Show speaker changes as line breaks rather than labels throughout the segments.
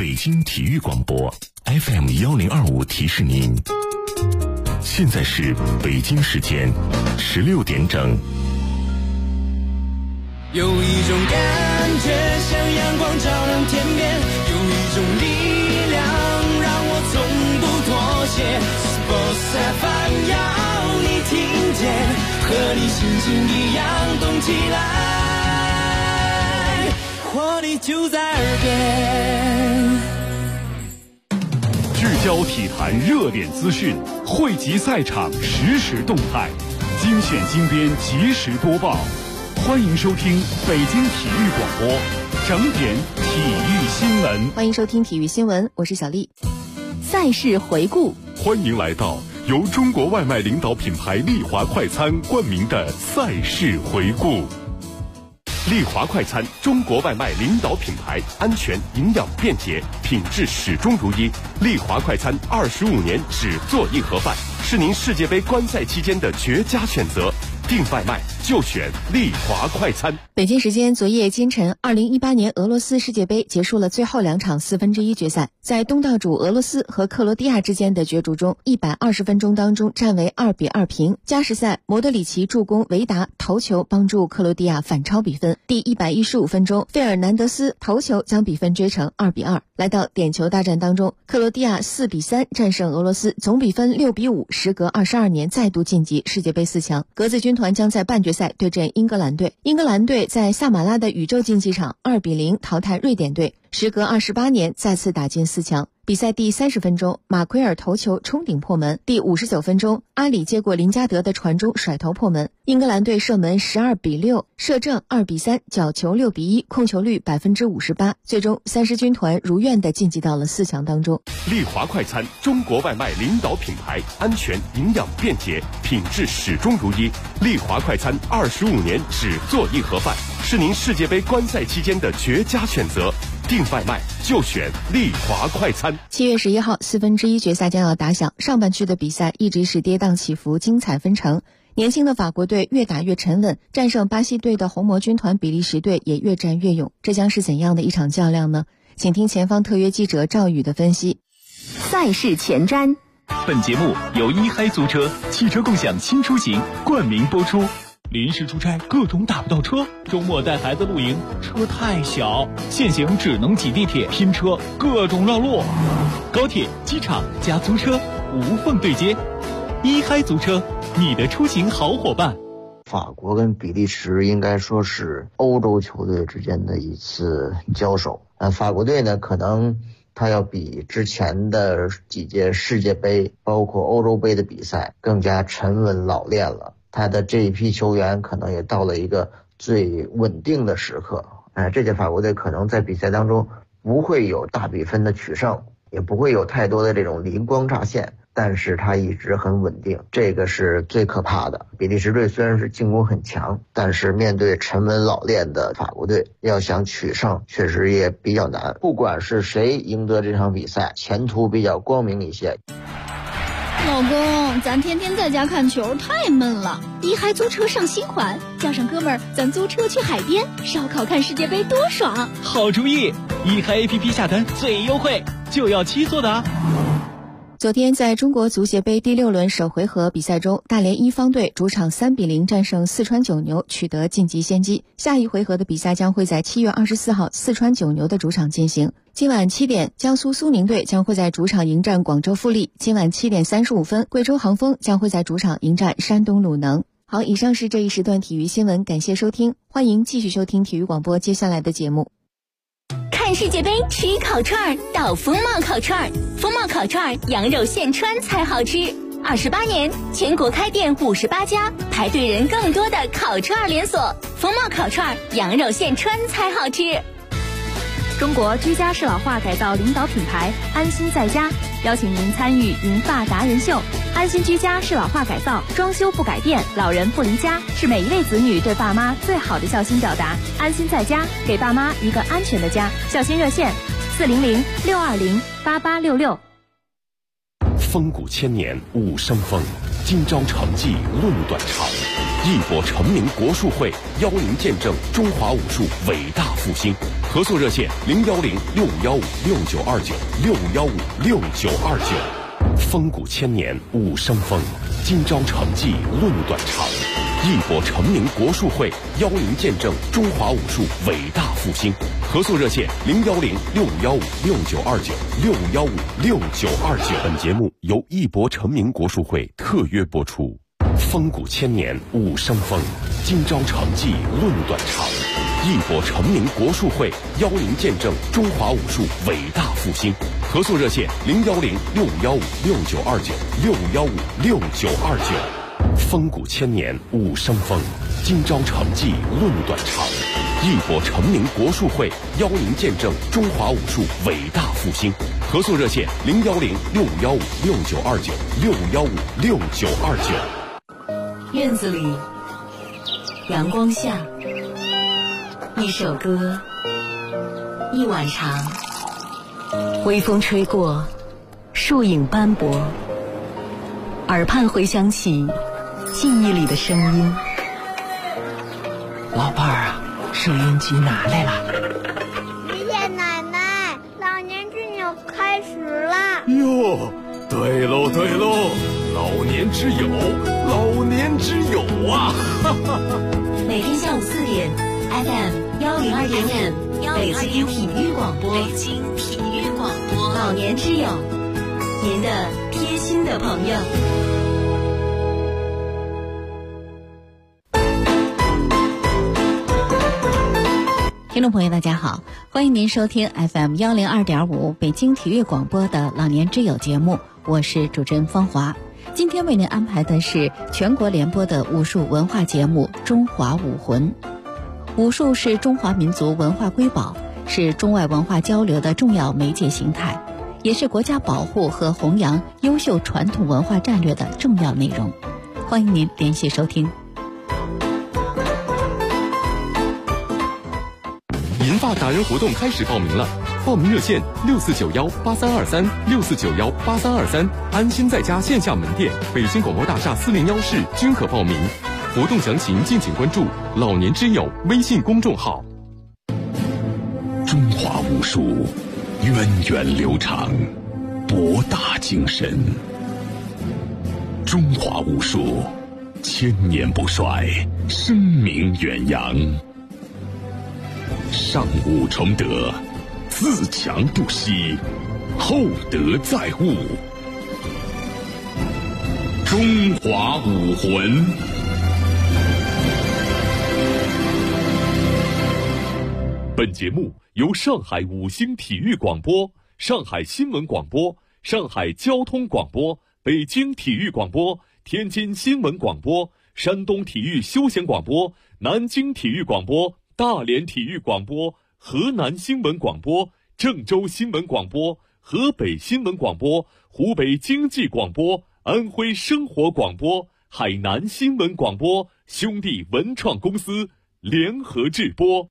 北京体育广播 FM1025提示您，现在是北京时间16点整。
有一种感觉像阳光照亮天边，有一种力量让我从不妥协。Sports FM 要你听见，和你心情一样动起来，活力就在耳边。
聚焦体坛热点资讯，汇集赛场实时动态，精选精编及时播报。欢迎收听北京体育广播整点体育新闻。
欢迎收听体育新闻，我是小丽。赛事回顾，
欢迎来到由中国外卖领导品牌丽华快餐冠名的赛事回顾。丽华快餐，中国外卖领导品牌，安全、营养、便捷，品质始终如一。丽华快餐25年只做一盒饭，是您世界杯观赛期间的绝佳选择。订外卖就选丽华快餐。
北京时间昨夜今晨，2018年俄罗斯世界杯结束了最后2场1/4决赛，在东道主俄罗斯和克罗地亚之间的角逐中，120分钟当中战为2-2平。加时赛，莫德里奇助攻维达头球帮助克罗地亚反超比分。第115分钟，费尔南德斯头球将比分追成2-2。来到点球大战当中，克罗地亚4-3战胜俄罗斯，总比分6-5，时隔22年再度晋级世界杯4强。格子军团将在半决赛对阵英格兰队。英格兰队在萨马拉的宇宙竞技场2-0淘汰瑞典队，时隔28年再次打进4强。比赛第30分钟，马奎尔头球冲顶破门。第59分钟，阿里接过林加德的传中甩头破门。英格兰队射门12-6，射正2-3，角球6-1，控球率58%。最终三狮军团如愿地晋级到了4强当中。
丽华快餐，中国外卖领导品牌，安全、营养、便捷，品质始终如一。丽华快餐25年只做一盒饭，是您世界杯观赛期间的绝佳选择。订外卖就选丽华快餐。
7月11号1/4决赛将要打响，上半区的比赛一直是跌宕起伏，精彩纷呈。年轻的法国队越打越沉稳，战胜巴西队的红魔军团比利时队也越战越勇。这将是怎样的一场较量呢？请听前方特约记者赵宇的分析。
赛事前瞻。
本节目由一嗨租车汽车共享新出行冠名播出。临时出差各种打不到车，周末带孩子露营车太小，现行只能挤地铁拼车，各种绕路。高铁、机场加租车无缝对接，一嗨租车，你的出行好伙伴。
法国跟比利时应该说是欧洲球队之间的一次交手。法国队呢，可能他要比之前的几届世界杯包括欧洲杯的比赛更加沉稳老练了，他的这一批球员可能也到了一个最稳定的时刻。这届法国队可能在比赛当中不会有大比分的取胜，也不会有太多的这种灵光乍现，但是他一直很稳定，这个是最可怕的。比利时队虽然是进攻很强，但是面对沉稳老练的法国队，要想取胜确实也比较难。不管是谁赢得这场比赛，前途比较光明一些。
老公，咱天天在家看球太闷了，一嗨租车上新款，叫上哥们儿，咱租车去海边烧烤看世界杯多爽。
好主意，一嗨 APP 下单最优惠，就要7座的啊。
昨天在中国足协杯第6轮首回合比赛中，大连一方队主场3-0战胜四川九牛，取得晋级先机。下一回合的比赛将会在7月24号四川九牛的主场进行。今晚7点，江苏苏宁队将会在主场迎战广州富力。今晚7点35分，贵州航风将会在主场迎战山东鲁能。好，以上是这一时段体育新闻，感谢收听，欢迎继续收听体育广播接下来的节目。
看世界杯吃烤串到风貌烤串，风貌烤串羊肉现穿才好吃。28年，全国开店58家，排队人更多的烤串连锁。风貌烤串羊肉现穿才好吃。
中国居家适老化改造领导品牌安心在家邀请您参与银发达人秀。安心居家适老化改造，装修不改变，老人不离家，是每一位子女对爸妈最好的孝心表达。安心在家，给爸妈一个安全的家。孝心热线400-620-8866。
风骨千年武生风，今朝成绩论短长。义博成名国术会邀您见证中华武术伟大复兴， 合作热线：010-6515-6929，615-6929。风骨千年武生风，今朝成绩论短长。义博成名国术会邀您见证中华武术伟大复兴。合作热线：010-6515-6929，615-6929。本节目由义博成名国术会特约播出。风骨千年武生风，今朝成绩论短长。义博成名国术会邀您见证中华武术伟大复兴。合作热线：010-6515-6929，615-6929。风骨千年武生风，今朝成绩论短长。义博成名国术会邀您见证中华武术伟大复兴。合作热线：010-6515-6929，615-6929。
院子里，阳光下，一首歌，一晚长，微风吹过，树影斑驳，耳畔回响起记忆里的声音。
老伴儿啊，收音机拿来了。
爷爷奶奶，老年之友开始了。
哟，对喽对喽，老年之友，老年之友啊！
每天下午4点 ，FM 102.5，北京体育广播，北京体育广播，老年之友，您的贴心的朋友。
听众朋友大家好，欢迎您收听 FM 102.5北京体育广播的老年之友节目，我是主持人方华。今天为您安排的是全国联播的武术文化节目《中华武魂》。武术是中华民族文化瑰宝，是中外文化交流的重要媒介形态，也是国家保护和弘扬优秀传统文化战略的重要内容。欢迎您联系收听。
银发达人活动开始报名了，报名热线64918323，64918323，安心在家线下门店、北京广播大厦401室均可报名。活动详情敬请关注老年之友微信公众号。
中华武术源远流长，博大精深。中华武术千年不衰，声名远扬。上武崇德，自强不息，厚德载物。中华武魂。
本节目由上海5星体育广播、上海新闻广播、上海交通广播、北京体育广播、天津新闻广播、山东体育休闲广播、南京体育广播、大连体育广播、河南新闻广播、郑州新闻广播、河北新闻广播、湖北经济广播、安徽生活广播、海南新闻广播兄弟文创公司联合制播。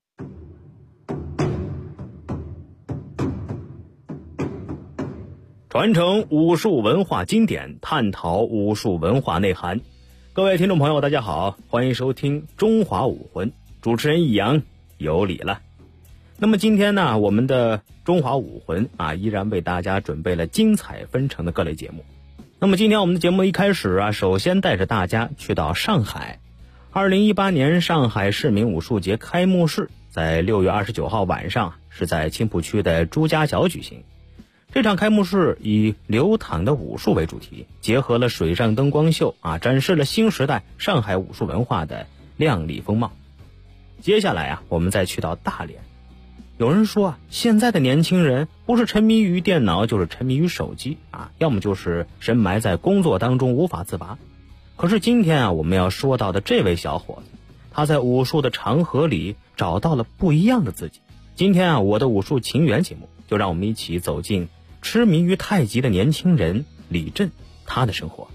传承武术文化经典，探讨武术文化内涵。各位听众朋友大家好，欢迎收听中华武魂，主持人易阳有礼了。那么今天呢，我们的中华武魂依然为大家准备了精彩纷呈的各类节目。那么今天我们的节目一开始首先带着大家去到上海。2018年上海市民武术节开幕式在6月29号晚上是在青浦区的朱家角举行。这场开幕式以流淌的武术为主题，结合了水上灯光秀展示了新时代上海武术文化的亮丽风貌。接下来我们再去到大连。有人说现在的年轻人不是沉迷于电脑，就是沉迷于手机要么就是深埋在工作当中无法自拔。可是今天我们要说到的这位小伙子，他在武术的长河里找到了不一样的自己。今天我的武术情缘节目就让我们一起走进痴迷于太极的年轻人李振他的生活。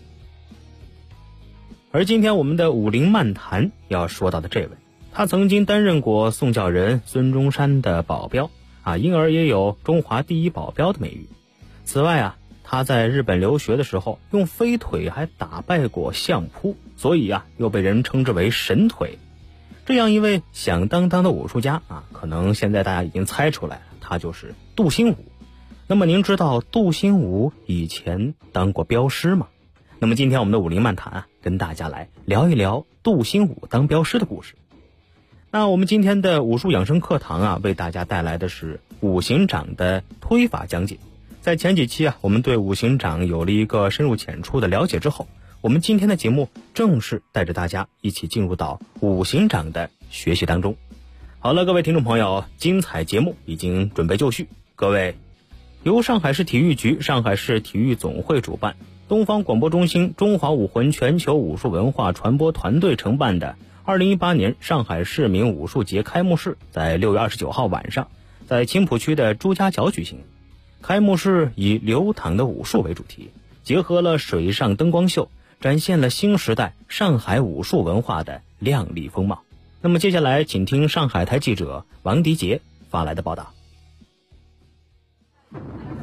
而今天我们的武林漫谈要说到的这位，他曾经担任过宋教仁孙中山的保镖因而也有中华第一保镖的美誉。此外他在日本留学的时候用飞腿还打败过相扑，所以又被人称之为神腿。 这样一位响当当的武术家啊，可能现在大家已经猜出来了，他就是杜兴武。那么您知道杜兴武以前当过镖师吗？那么今天我们的武林漫谈啊，跟大家来聊一聊杜兴武当镖师的故事。那我们今天的武术养生课堂啊，为大家带来的是五行掌的推法讲解。在前几期啊，我们对五行掌有了一个深入浅出的了解之后，我们今天的节目正式带着大家一起进入到五行掌的学习当中。好了，各位听众朋友，精彩节目已经准备就绪。各位，由上海市体育局、上海市体育总会主办，东方广播中心中华武魂全球武术文化传播团队承办的2018年上海市民武术节开幕式在6月29号晚上在青浦区的朱家角举行。开幕式以流淌的武术为主题，结合了水上灯光秀，展现了新时代上海武术文化的亮丽风貌。那么接下来请听上海台记者王迪杰发来的报道。
武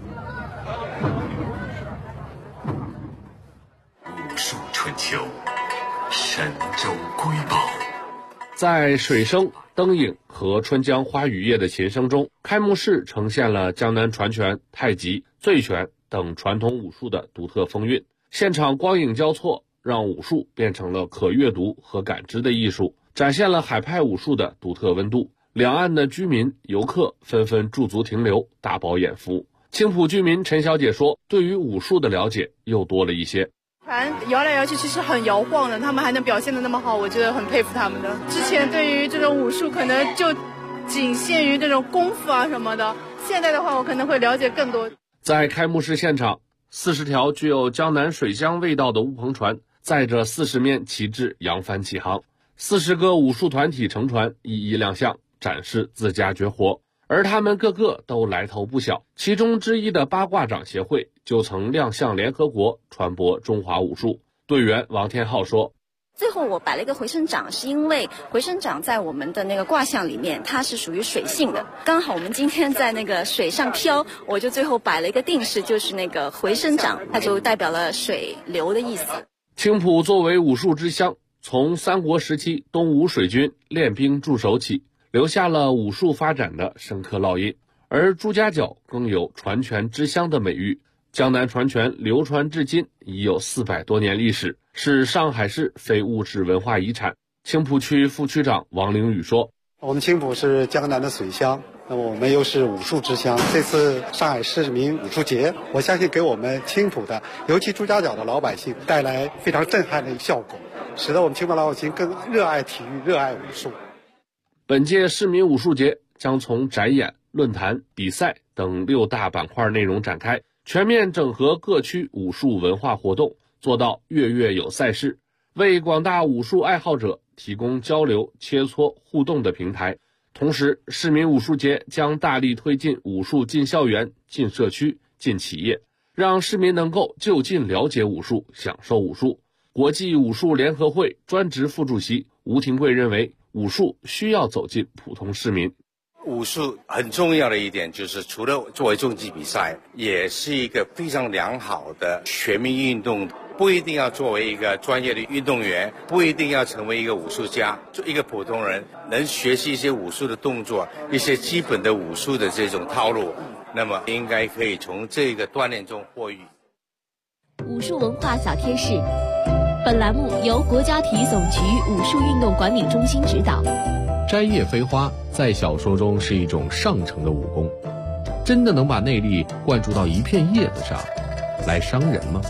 术春秋，神州瑰宝。
在水声、灯影和春江花雨夜的琴声中，开幕式呈现了江南传拳、太极、醉拳等传统武术的独特风韵。现场光影交错，让武术变成了可阅读和感知的艺术，展现了海派武术的独特温度。两岸的居民、游客纷纷驻足停留，大饱眼福。青浦居民陈小姐说，对于武术的了解又多了一些。
船摇来摇去，其实很摇晃的，他们还能表现得那么好，我觉得很佩服他们的。之前对于这种武术可能就仅限于这种功夫啊什么的，现在的话我可能会了解更多。
在开幕式现场，40条具有江南水乡味道的乌篷船载着40面旗帜扬帆起航，40个武术团体乘船一一亮相，展示自家绝活。而他们个个都来头不小，其中之一的八卦掌协会就曾亮相联合国，传播中华武术。队员王天浩说，
最后我摆了一个回声掌，是因为回声掌在我们的那个卦象里面，它是属于水性的，刚好我们今天在那个水上漂，我就最后摆了一个定式，就是那个回声掌，它就代表了水流的意思。
青浦作为武术之乡，从三国时期东吴水军练兵驻守起，留下了武术发展的深刻烙印。而朱家角更有传拳之乡的美誉，江南传拳流传至今已有400多年历史，是上海市非物质文化遗产。青浦区副区长王凌宇说，
我们青浦是江南的水乡，那么我们又是武术之乡，这次上海市民武术节，我相信给我们青浦的尤其朱家角的老百姓带来非常震撼的效果，使得我们青浦老百姓更热爱体育，热爱武术。
本届市民武术节将从展演、论坛、比赛等6大板块内容展开，全面整合各区武术文化活动，做到月月有赛事，为广大武术爱好者提供交流、切磋、互动的平台。同时，市民武术节将大力推进武术进校园、进社区、进企业，让市民能够就近了解武术、享受武术。国际武术联合会专职副主席吴廷贵认为，武术需要走进普通市民。
武术很重要的一点就是，除了作为竞技比赛，也是一个非常良好的全民运动。不一定要作为一个专业的运动员，不一定要成为一个武术家，做一个普通人能学习一些武术的动作，一些基本的武术的这种套路，那么应该可以从这个锻炼中获益。
武术文化小贴士，本栏目由国家体育总局武术运动管理中心指导。
摘叶飞花在小说中是一种上乘的武功，真的能把内力灌注到一片叶子上来伤人吗？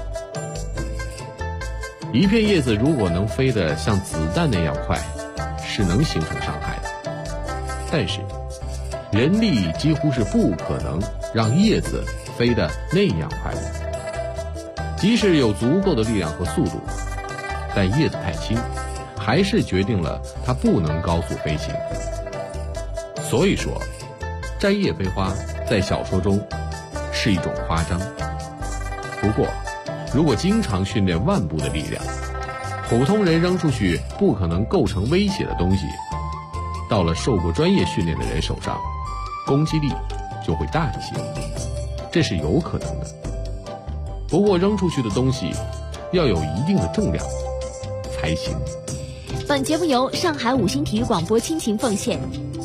一片叶子如果能飞得像子弹那样快，是能形成伤害的。但是，人力几乎是不可能让叶子飞得那样快的。即使有足够的力量和速度，但叶子太轻，还是决定了它不能高速飞行。所以说，摘叶飞花在小说中是一种夸张。不过，如果经常训练腕部的力量，普通人扔出去不可能构成威胁的东西，到了受过专业训练的人手上，攻击力就会大一些，这是有可能的。不过扔出去的东西要有一定的重量才行。
本节目由上海五星体育广播倾情奉献。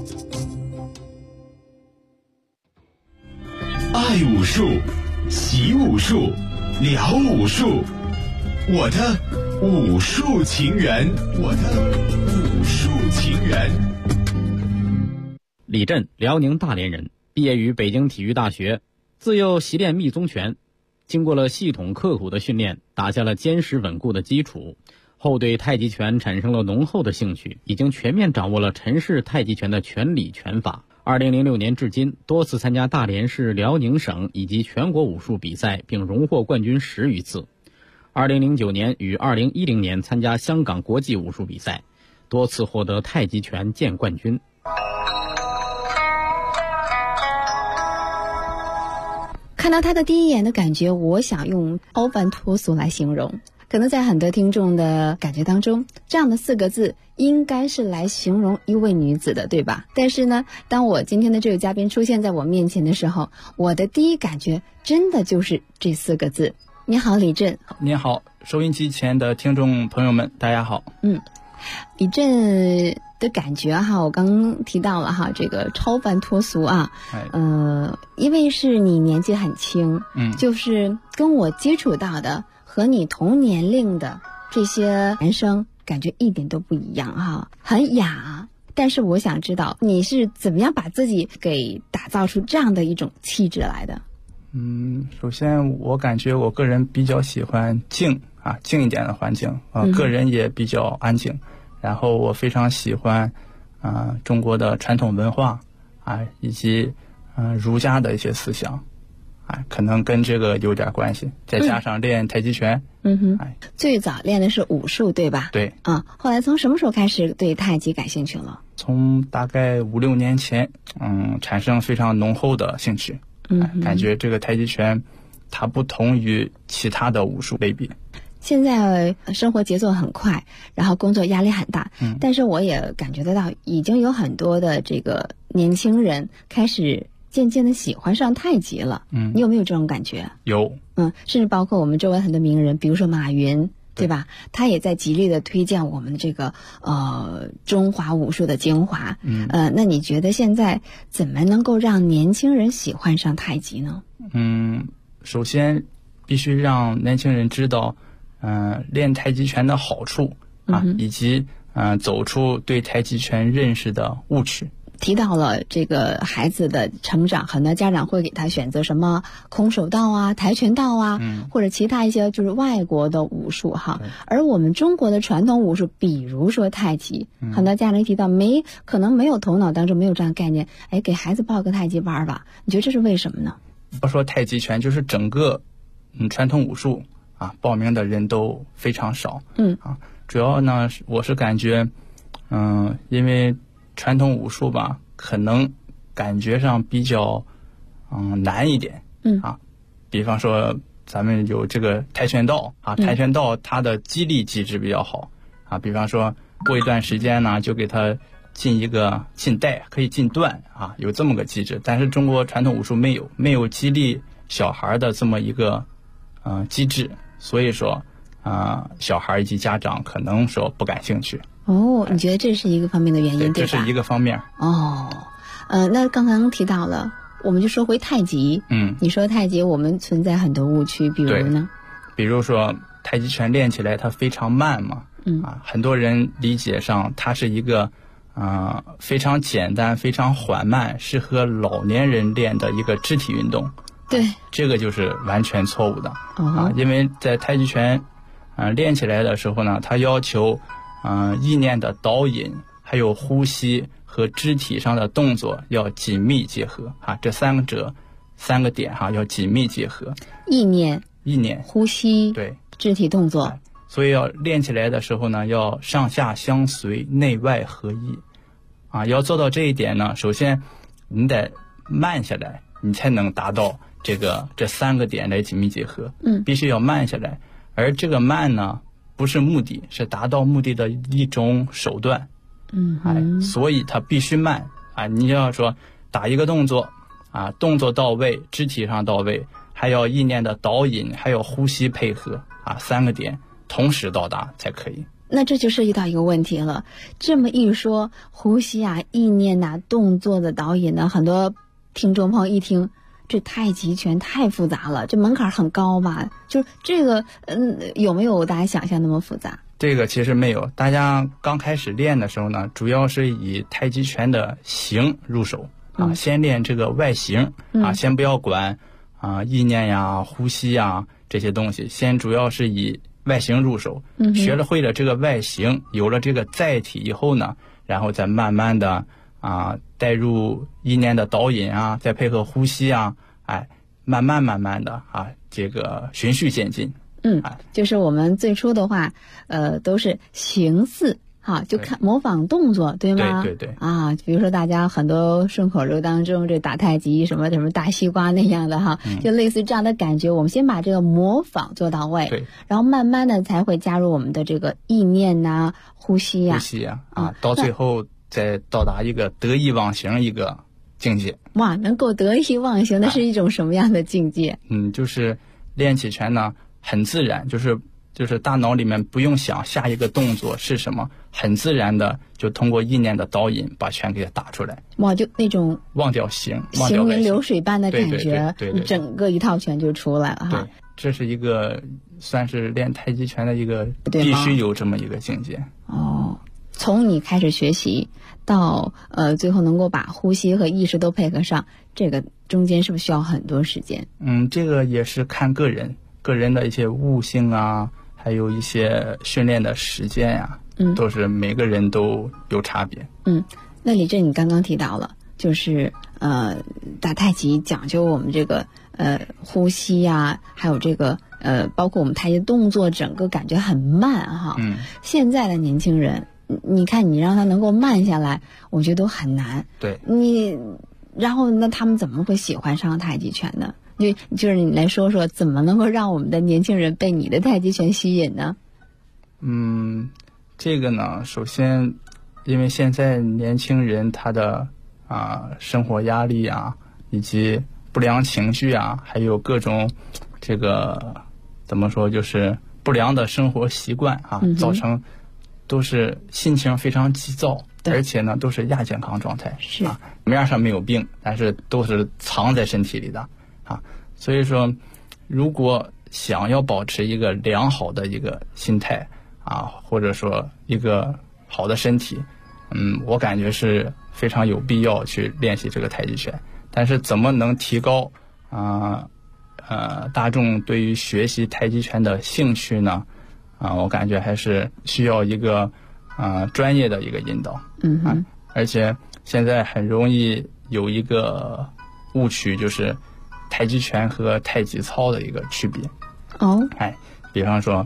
爱武术，习武术，聊武术，我的武术情缘，我的武术情缘。
李震，辽宁大连人，毕业于北京体育大学，自幼习练密宗拳，经过了系统刻苦的训练，打下了坚实稳固的基础，后对太极拳产生了浓厚的兴趣，已经全面掌握了陈氏太极拳的拳理拳法。2006年至今，多次参加大连市、辽宁省以及全国武术比赛，并荣获冠军10余次。2009年与2010年参加香港国际武术比赛，多次获得太极拳剑冠军。
看到他的第一眼的感觉，我想用超凡脱俗来形容。可能在很多听众的感觉当中，这样的4个字应该是来形容一位女子的，对吧？但是呢，当我今天的这位嘉宾出现在我面前的时候，我的第一感觉真的就是这4个字。你好，李震。
你好，收音机前的听众朋友们，大家好。
李震的感觉哈，我刚刚提到了哈，这个超凡脱俗啊，因为是你年纪很轻，就是跟我接触到的和你同年龄的这些男生感觉一点都不一样哈，很雅。但是我想知道你是怎么样把自己给打造出这样的一种气质来的？
首先我感觉我个人比较喜欢静一点的环境个人也比较安静。然后我非常喜欢中国的传统文化以及儒家的一些思想可能跟这个有点关系，再加上练太极拳。
最早练的是武术对吧？
对。
后来从什么时候开始对太极感兴趣了？
从大概5-6年前产生非常浓厚的兴趣。感觉这个太极拳它不同于其他的武术类别。
现在生活节奏很快，然后工作压力很大，但是我也感觉得到已经有很多的这个年轻人开始渐渐的喜欢上太极了。你有没有这种感觉？
有。
甚至包括我们周围很多名人，比如说马云，对吧？他也在极力的推荐我们的这个中华武术的精华。那你觉得现在怎么能够让年轻人喜欢上太极呢？
首先必须让年轻人知道练太极拳的好处以及走出对太极拳认识的误区。
提到了这个孩子的成长，很多家长会给他选择什么空手道啊、跆拳道啊，或者其他一些就是外国的武术哈。而我们中国的传统武术，比如说太极，很多家长提到可能没有头脑当中没有这样概念，给孩子报个太极班吧？你觉得这是为什么呢？
不说太极拳，就是整个传统武术报名的人都非常少。主要呢，我是感觉因为传统武术吧，可能感觉上比较难一点。比方说咱们有这个跆拳道跆拳道它的激励机制比较好比方说过一段时间呢，就给它进带，可以进段有这么个机制。但是中国传统武术没有激励小孩的这么一个机制，所以说小孩以及家长可能说不感兴趣。
你觉得这是一个方面的原因，对吧？
这是一个方面。
那刚刚提到了，我们就说回太极。你说太极我们存在很多误区，比如呢？
比如说太极拳练起来它非常慢嘛。很多人理解上它是一个非常简单、非常缓慢，适合老年人练的一个肢体运动。
对，
这个就是完全错误的。因为在太极拳练起来的时候呢，它要求意念的导引，还有呼吸和肢体上的动作要紧密结合这三个点要紧密结合。
意念、呼吸、
对，
肢体动作。
所以要练起来的时候呢，要上下相随，内外合一要做到这一点呢，首先你得慢下来，你才能达到这3个点来紧密结合。必须要慢下来，而这个慢呢不是目的，是达到目的的一种手段。所以它必须慢你要说打一个动作动作到位，肢体上到位，还要意念的导引，还有呼吸配合3个点同时到达才可以。
那这就涉及到一个问题了。这么一说，呼吸啊、意念啊、动作的导引呢，很多听众朋友一听，这太极拳太复杂了，这门槛很高吧？就这个，有没有大家想象那么复杂？
这个其实没有，大家刚开始练的时候呢，主要是以太极拳的形入手啊，先练这个外形啊，先不要管啊意念呀、呼吸呀这些东西，先主要是以外形入手，学了会了这个外形，有了这个载体以后呢，然后再慢慢的带入意念的导引啊，再配合呼吸啊，慢慢的这个循序渐进。
就是我们最初的话，都是形似就看模仿动作，对吗？
对
比如说大家很多顺口溜当中，这打太极什么什么大西瓜那样的就类似这样的感觉。我们先把这个模仿做到位，然后慢慢的才会加入我们的这个意念呐、呼吸
到最后再到达一个得意忘形一个境界。
哇，能够得意忘形，那是一种什么样的境界？
就是练起拳呢很自然，就是大脑里面不用想下一个动作是什么，很自然的就通过意念的导引把拳给打出来。
哇，就那种
忘掉形，
行云流水般的感觉，
对，
整个一套拳就出来了
对，这是一个算是练太极拳的一个必须有这么一个境界。
从你开始学习到最后能够把呼吸和意识都配合上，这个中间是不是需要很多时间？
这个也是看个人的一些悟性啊，还有一些训练的时间呀，都是每个人都有差别。
那李震，你刚刚提到了，就是打太极讲究我们这个呼吸呀，还有这个包括我们太极动作，整个感觉很慢现在的年轻人，你看你让他能够慢下来，我觉得都很难。
对，
然后那他们怎么会喜欢上太极拳呢？就是你来说说，怎么能够让我们的年轻人被你的太极拳吸引呢？
这个呢，首先，因为现在年轻人他的生活压力啊，以及不良情绪啊，还有各种这个怎么说，就是不良的生活习惯造成都是心情非常急躁，而且呢都是亚健康状态，面上没有病，但是都是藏在身体里的。所以说如果想要保持一个良好的一个心态或者说一个好的身体，我感觉是非常有必要去练习这个太极拳。但是怎么能提高大众对于学习太极拳的兴趣呢？我感觉还是需要一个专业的一个引导。而且现在很容易有一个误区，就是太极拳和太极操的一个区别。比方说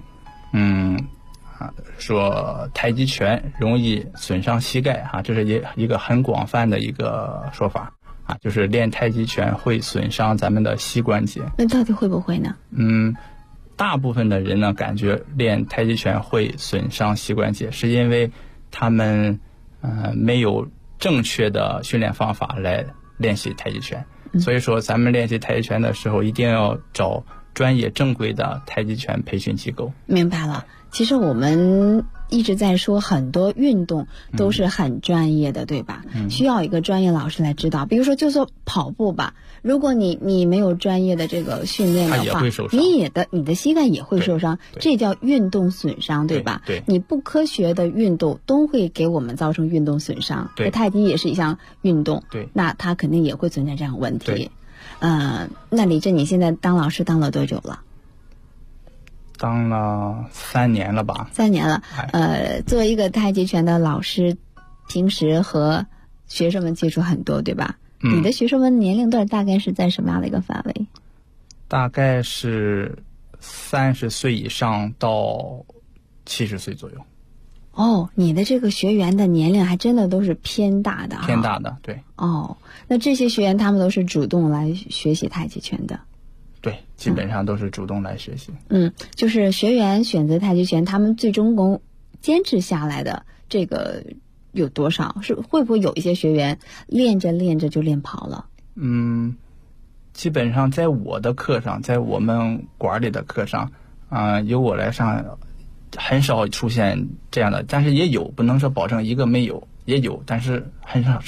说太极拳容易损伤膝盖这是一个很广泛的一个说法就是练太极拳会损伤咱们的膝关节。
那到底会不会呢？
大部分的人呢感觉练太极拳会损伤膝关节，是因为他们没有正确的训练方法来练习太极拳。所以说咱们练习太极拳的时候一定要找专业正规的太极拳培训机构。
明白了。其实我们一直在说很多运动都是很专业的，对吧？需要一个专业老师来指导。比如说就说跑步吧，如果你没有专业的这个训练的话，你的膝盖也会受伤，这叫运动损伤，对吧？
对，
你不科学的运动都会给我们造成运动损伤。
对，
太极也是一项运动，
对，
那它肯定也会存在这样问题。那李震，你现在当老师当了多久了？
当了3年了吧。
3年了。作为一个太极拳的老师，平时和学生们接触很多，对吧？你的学生们年龄段大概是在什么样的一个范围？
大概是30岁以上到70岁左右。
你的这个学员的年龄还真的都是偏大的。
偏大的，对。
那这些学员他们都是主动来学习太极拳的？
对，基本上都是主动来学习。
就是学员选择太极拳，他们最终能坚持下来的这个有多少？会不会有一些学员练着练着就练跑了？
基本上在我的课上，在我们馆里的课上，由我来上， 很少出现这样的，但是也有，不能说保证一个没有，也有，但是很少。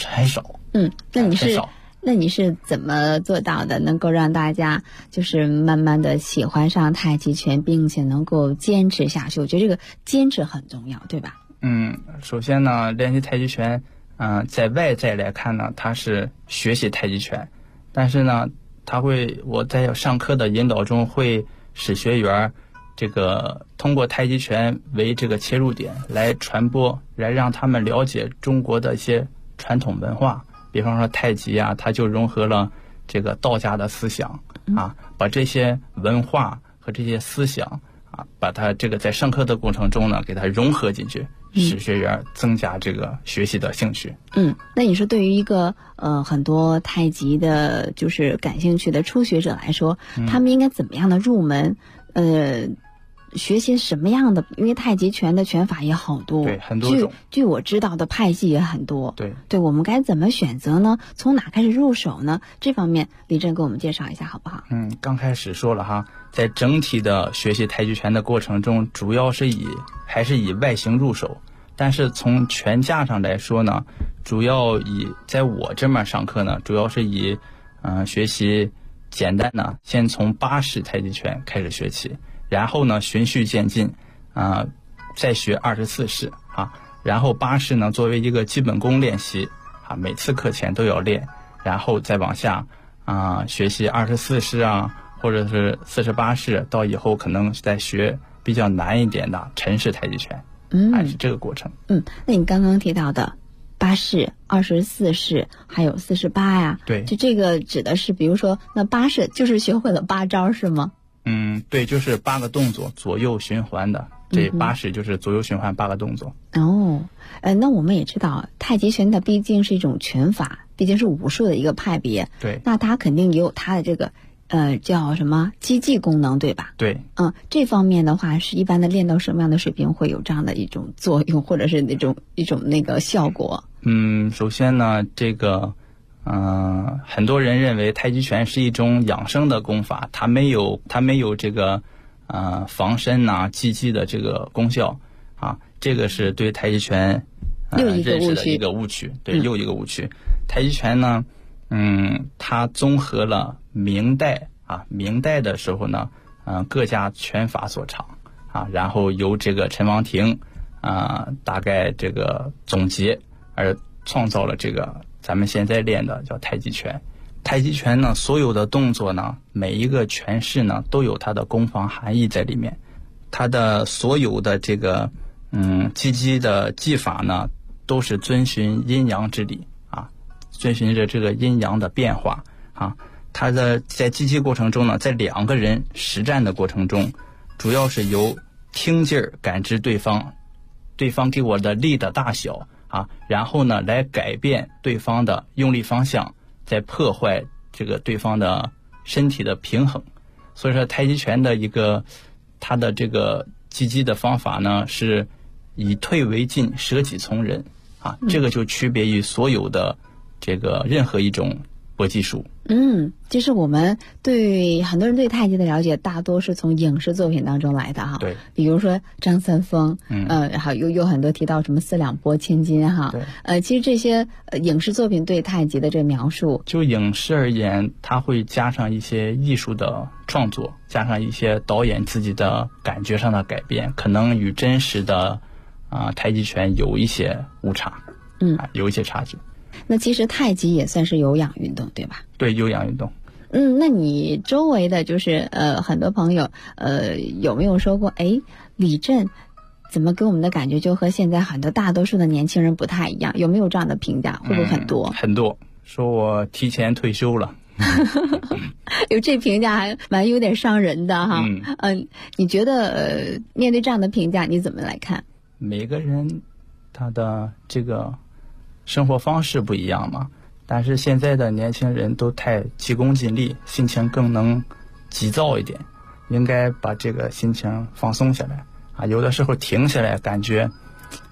那你是怎么做到的，能够让大家就是慢慢的喜欢上太极拳，并且能够坚持下去？我觉得这个坚持很重要，对吧？
首先呢，练习太极拳，在外在来看呢，它是学习太极拳，但是呢，我在上课的引导中会使学员这个通过太极拳为这个切入点来传播，来让他们了解中国的一些传统文化。比方说太极啊，它就融合了这个道家的思想啊，把这些文化和这些思想啊，把它这个在上课的过程中呢，给它融合进去，使学员增加这个学习的兴趣。
那你说对于一个很多太极的就是感兴趣的初学者来说，他们应该怎么样的入门？学习什么样的？因为太极拳的拳法也好多，
对，很多种。
据我知道的派系也很多，对，我们该怎么选择呢？从哪开始入手呢？这方面李震给我们介绍一下好不好？
刚开始说了哈，在整体的学习太极拳的过程中，主要是还是以外形入手，但是从拳架上来说呢，主要在我这面上课呢，主要是以学习简单的，先从八式太极拳开始学起。然后呢，循序渐进，再学24式啊，然后八式呢作为一个基本功练习啊，每次课前都要练，然后再往下学习24式啊，或者是48式，到以后可能再学比较难一点的陈式太极拳，是这个过程。
那你刚刚提到的8式、24式，还有48呀，
对，
就这个指的是，比如说那8式就是学会了8招是吗？
对，就是8个动作左右循环的，这8式就是左右循环8个动作。
那我们也知道太极拳它毕竟是一种拳法，毕竟是武术的一个派别，
对，
那它肯定也有它的这个叫什么击技功能，对吧？
对，
这方面的话是一般的练到什么样的水平会有这样的一种作用，或者是一种那个效果？
首先呢，这个很多人认为太极拳是一种养生的功法，它没有这个防身击击的这个功效啊，这个是对太极拳认识的一个误区，对，又一个误区。太极拳呢，它综合了明代的时候呢，各家拳法所长啊，然后由这个陈王庭大概这个总结而创造了这个咱们现在练的叫太极拳。太极拳呢，所有的动作呢，每一个拳式呢，都有它的攻防含义在里面。它的所有的这个击击的技法呢，都是遵循阴阳之理啊，遵循着这个阴阳的变化啊。它的在击击过程中呢，在2个人实战的过程中，主要是由听劲儿感知对方给我的力的大小啊，然后呢来改变对方的用力方向，再破坏这个对方的身体的平衡。所以说太极拳的它的这个击击的方法呢，是以退为进，舍己从人啊，这个就区别于所有的这个任何一种搏击术。
就是我们对很多人对太极的了解，大多是从影视作品当中来的哈。
对，
比如说张三丰，然后有很多提到什么4两拨千斤哈。
对，
其实这些影视作品对太极的这描述，
就影视而言，它会加上一些艺术的创作，加上一些导演自己的感觉上的改变，可能与真实的太极拳有一些误差，有一些差距。
那其实太极也算是有氧运动，对吧？
对，有氧运动。
那你周围的就是很多朋友有没有说过，李震怎么给我们的感觉就和现在很多大多数的年轻人不太一样？有没有这样的评价？会不会很多？
很多，说我提前退休了。
有这评价还蛮有点伤人的哈。你觉得面对这样的评价你怎么来看？
每个人他的这个生活方式不一样嘛，但是现在的年轻人都太急功近利，心情更能急躁一点，应该把这个心情放松下来啊。有的时候停下来，感觉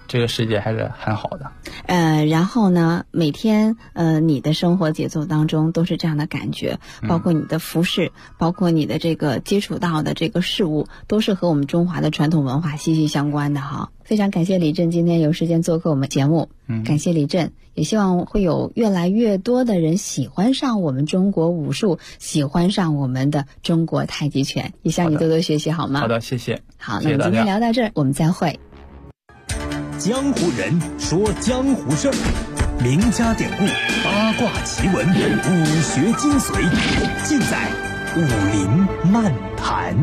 这个世界还是很好的。
然后呢，每天你的生活节奏当中都是这样的感觉，包括你的服饰，包括你的这个接触到的这个事物，都是和我们中华的传统文化息息相关的哈。非常感谢李震今天有时间做客我们节目，感谢李震，也希望会有越来越多的人喜欢上我们中国武术，喜欢上我们的中国太极拳，也向你多多学习好吗？
好的，谢谢。
好，那我们今天聊到这儿，我们再会。
江湖人说江湖事儿，名家典故、八卦奇闻、武学精髓，尽在武林漫谈。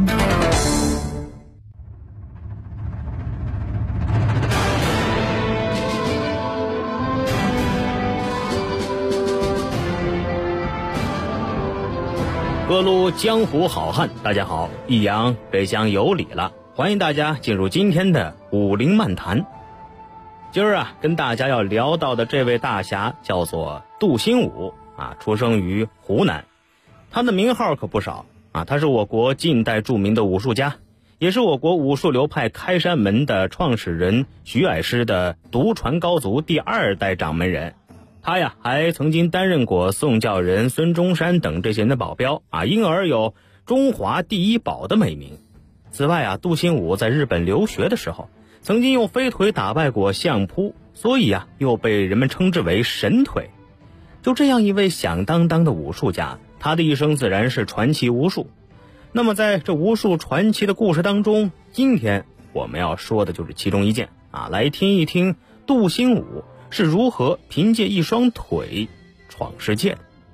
各路江湖好汉，大家好，益阳北乡有礼了，欢迎大家进入今天的武林漫谈。今儿跟大家要聊到的这位大侠叫做杜兴武出生于湖南，他的名号可不少他是我国近代著名的武术家，也是我国武术流派开山门的创始人徐矮师的独传高足第2代掌门人。他还曾经担任过宋教仁、孙中山等这些人的保镖因而有中华第一宝的美名。此外杜兴武在日本留学的时候曾经用飞腿打败过相扑，所以又被人们称之为神腿。就这样一位响当当的武术家，他的一生自然是传奇无数。那么在这无数传奇的故事当中，今天我们要说的就是其中一件来听一听杜兴武是如何凭借一双腿闯世界的。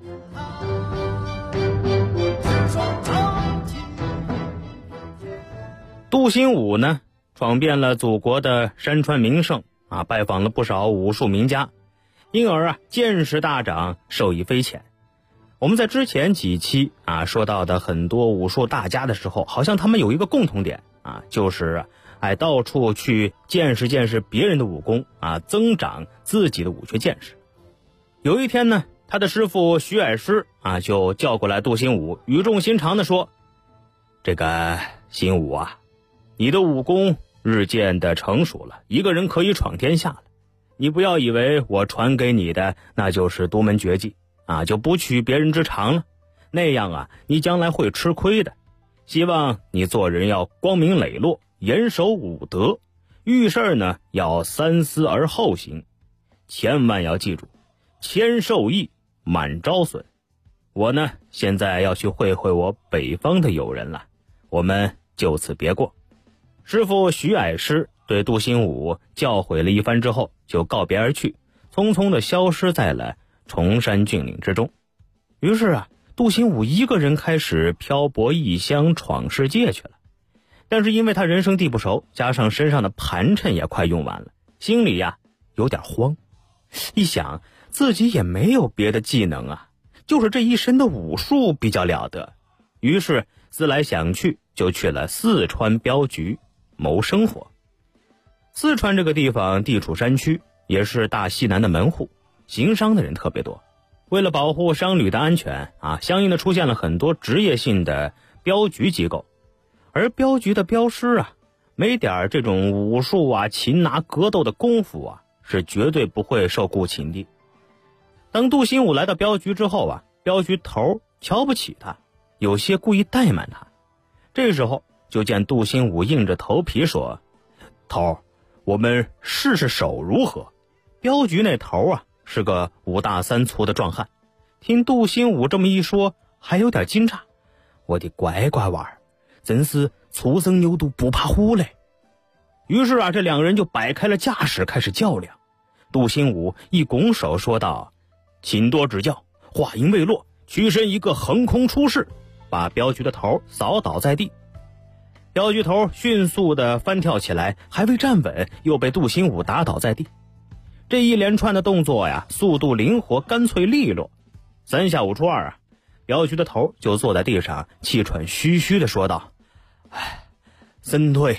杜兴武呢，闯遍了祖国的山川名胜拜访了不少武术名家，因而见识大长，受益匪浅。我们在之前几期说到的很多武术大家的时候，好像他们有一个共同点就是到处去见识见识别人的武功增长自己的武学见识。有一天呢，他的师傅徐矮师就叫过来杜兴武，语重心长地说：“这个兴武你的武功日渐的成熟了，一个人可以闯天下了。你不要以为我传给你的那就是独门绝技就不取别人之长了，那样你将来会吃亏的。希望你做人要光明磊落，严守武德，遇事呢要三思而后行，千万要记住，谦受益，慢招损。我呢现在要去会会我北方的友人了，我们就此别过。”师傅徐矮师对杜兴武教诲了一番之后，就告别而去，匆匆地消失在了崇山峻岭之中。于是杜兴武一个人开始漂泊异乡，闯世界去了。但是因为他人生地不熟，加上身上的盘缠也快用完了，心里有点慌。一想自己也没有别的技能就是这一身的武术比较了得，于是思来想去，就去了四川镖局谋生活。四川这个地方地处山区，也是大西南的门户，行商的人特别多。为了保护商旅的安全相应的出现了很多职业性的镖局机构。而镖局的镖师没点这种武术擒拿格斗的功夫是绝对不会受雇请的。当杜兴武来到镖局之后镖局头瞧不起他，有些故意怠慢他。这时候就见杜兴武硬着头皮说：“头，我们试试手如何？”镖局那头是个5大3粗的壮汉，听杜兴武这么一说，还有点惊诧：“我的乖乖娃儿，真是初生牛犊不怕虎嘞！”于是这两个人就摆开了架势，开始较量。杜兴武一拱手说道：“请多指教。”话音未落，屈身一个横空出世，把镖局的头扫倒在地。镖局头迅速地翻跳起来，还未站稳，又被杜兴武打倒在地。这一连串的动作速度灵活，干脆利落。3下5除2镖局的头就坐在地上，气喘吁吁地说道：“身退，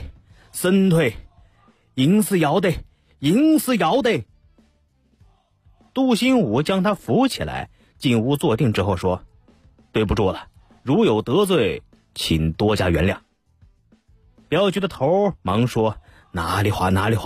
硬是要得。”杜兴武将他扶起来，进屋坐定之后说：“对不住了，如有得罪，请多加原谅。”镖局的头忙说：“哪里话，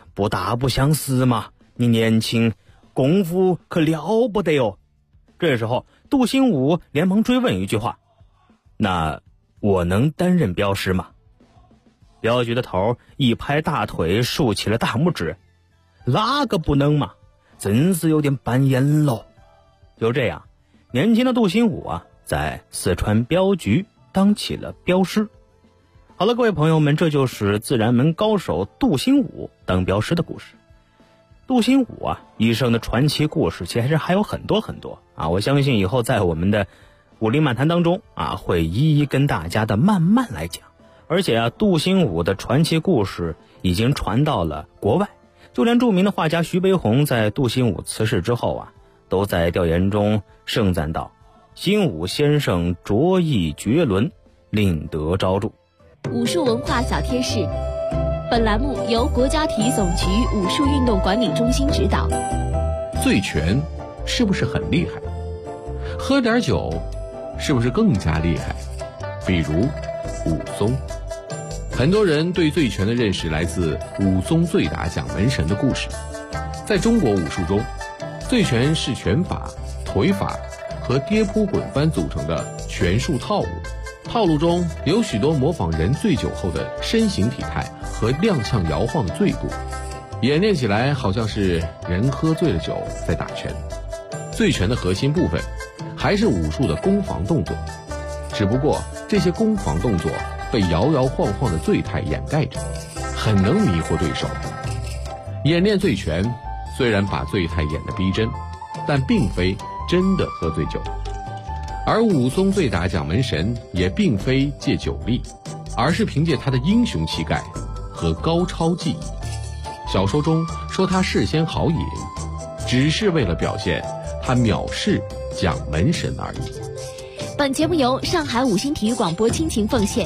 不大不相思嘛，你年轻，功夫可了不得哟。这时候杜兴武连忙追问一句话，那我能担任镖师吗？镖局的头一拍大腿，竖起了大拇指，那个不能嘛，真是有点半烟喽。就这样，年轻的杜兴武啊，在四川镖局当起了镖师。好了，各位朋友们，这就是自然门高手杜兴武当镖师的故事。杜兴武啊，一生的传奇故事其实还有很多很多啊！我相信以后在我们的武林漫谈当中啊，会一一跟大家的慢慢来讲。而且啊，杜兴武的传奇故事已经传到了国外，就连著名的画家徐悲鸿在杜兴武辞世之后啊，都在调研中盛赞道：“兴武先生卓艺绝伦，令得昭著。”
武术文化小贴士，本栏目由国家体育总局武术运动管理中心指导。
醉拳是不是很厉害？喝点酒是不是更加厉害？比如武松。很多人对醉拳的认识来自武松醉打蒋门神的故事。在中国武术中，醉拳是拳法、腿法和跌扑滚翻组成的拳术套路。套路中有许多模仿人醉酒后的身形体态和踉跄摇晃的醉度，演练起来好像是人喝醉了酒在打拳。醉拳的核心部分还是武术的攻防动作，只不过这些攻防动作被摇摇晃晃的醉态掩盖着，很能迷惑对手。演练醉拳虽然把醉态演得逼真，但并非真的喝醉酒。而武松醉打蒋门神也并非借酒力，而是凭借他的英雄气概和高超技艺。小说中说他事先豪饮，只是为了表现他藐视蒋门神而已。
本节目由上海五星体育广播倾情奉献。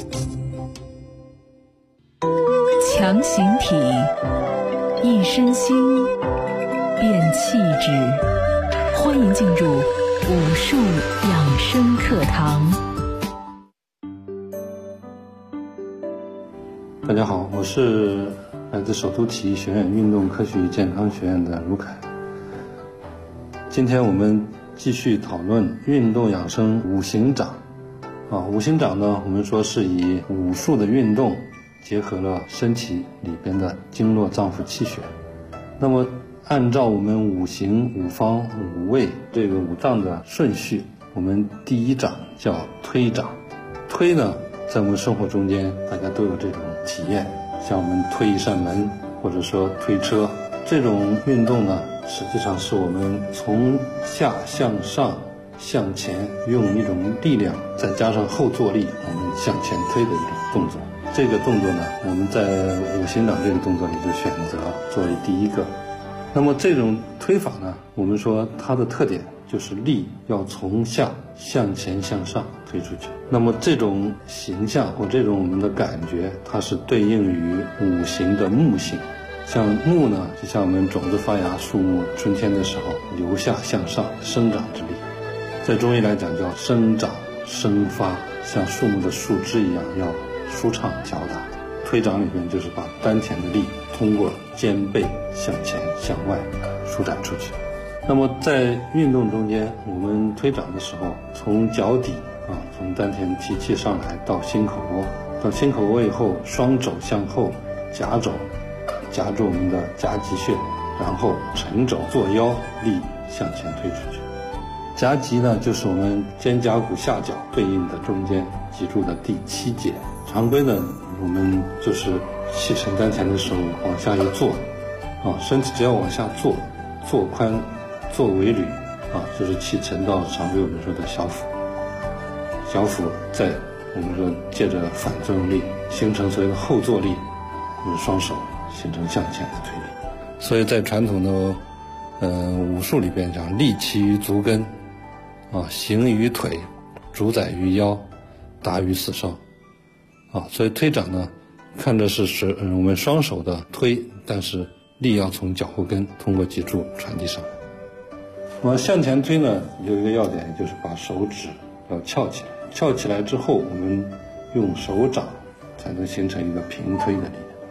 强形体，一身心，变气质。欢迎进入武术养生课堂。
大家好，我是来自首都体育学院运动科学与健康学院的卢凯。今天我们继续讨论运动养生五行掌。五行掌呢，我们说是以武术的运动结合了身体里边的经络脏腑气血。那么按照我们五行五方五味这个五脏的顺序，我们第一掌叫推掌。推呢，在我们生活中间大家都有这种体验，像我们推一扇门或者说推车，这种运动呢，实际上是我们从下向上向前用一种力量再加上后坐力，我们向前推的一种动作。这个动作呢，我们在五行掌这个动作里就选择作为第一个。那么这种推法呢，我们说它的特点就是力要从下向前向上推出去。那么这种形象或这种我们的感觉，它是对应于五行的木性。像木呢，就像我们种子发芽，树木春天的时候由下向上生长之力，在中医来讲叫生长生发，像树木的树枝一样要舒畅脚打。推掌里边就是把丹田的力通过肩背向前向外舒展出去。那么在运动中间，我们推掌的时候，从脚底从丹田提气上来到心口窝，到心口窝以后，双肘向后夹肘夹住我们的夹脊穴，然后沉肘坐腰，力向前推出去。夹脊呢，就是我们肩胛骨下角对应的中间脊柱的第7节。常规呢，我们就是气沉丹田的时候往下一坐，身体只要往下坐，坐宽坐为履，就是气沉到常规我们说的小腹，小腹再我们说借着反作用力形成所谓的后坐力，用双手形成向前的推力。所以在传统的武术里边讲，力其于足跟，行于腿，主宰于腰，达于四梢。所以推掌呢，看着是我们双手的推，但是力要从脚后跟通过脊柱传递上来。向前推呢，有一个要点，就是把手指要翘起来，翘起来之后，我们用手掌才能形成一个平推的力量。